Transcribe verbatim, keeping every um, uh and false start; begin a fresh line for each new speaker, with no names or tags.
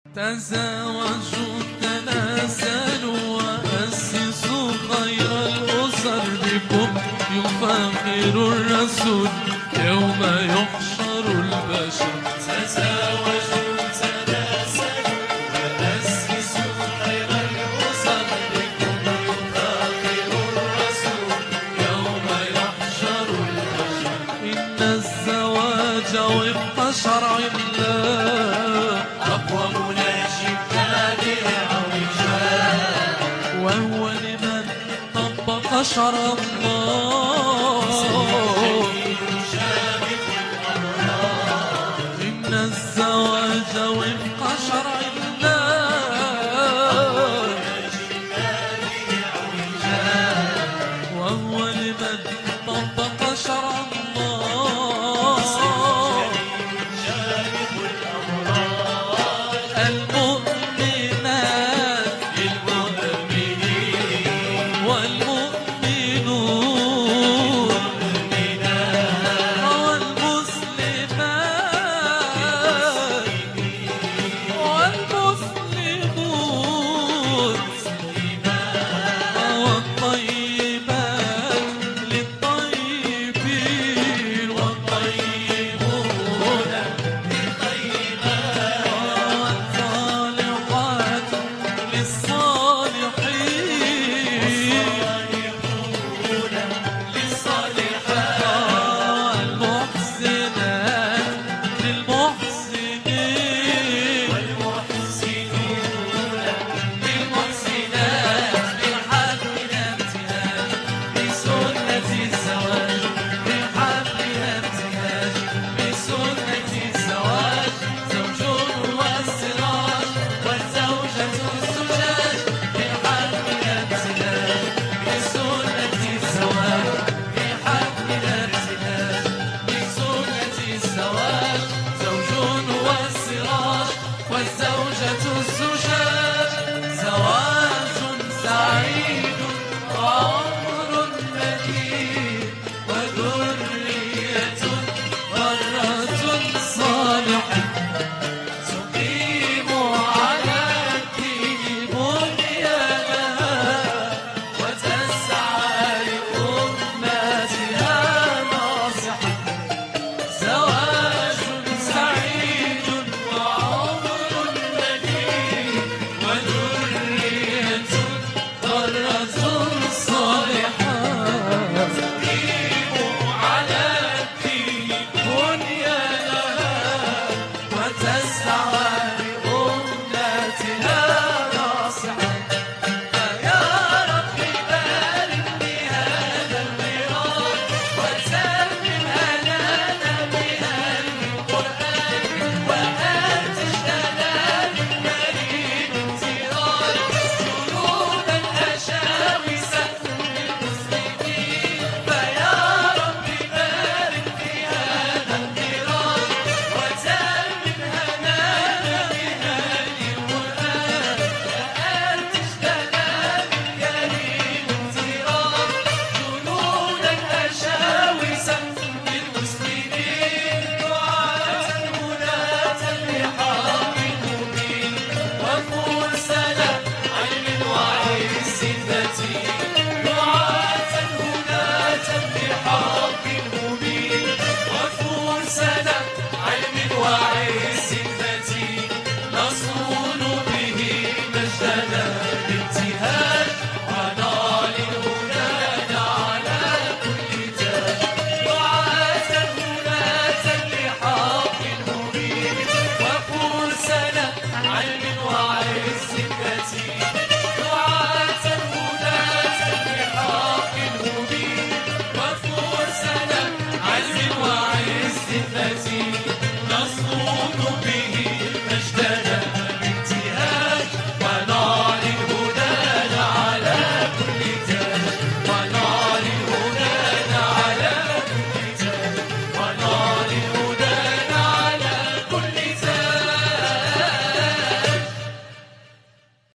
تزاوجوا تناسلوا وأسسوا خير الأسر بكم يفاخر الرسول يوم يحشر البشر. تزاوجوا تناسلوا وأسسوا خير الأسر بكم يفاخر الرسول يوم يحشر البشر. إن الزواج وفق شرع الله أقوم وهو لمن طبق شرع الله. إن الزواج وفق شرع الله وهو لمن طبق شرع الله. المؤمنات والمؤمنون والمسلمات والمسلمون والطيبات للطيبين والطيبون للطيبات والصالحات للصالحين والزوجة الزجاج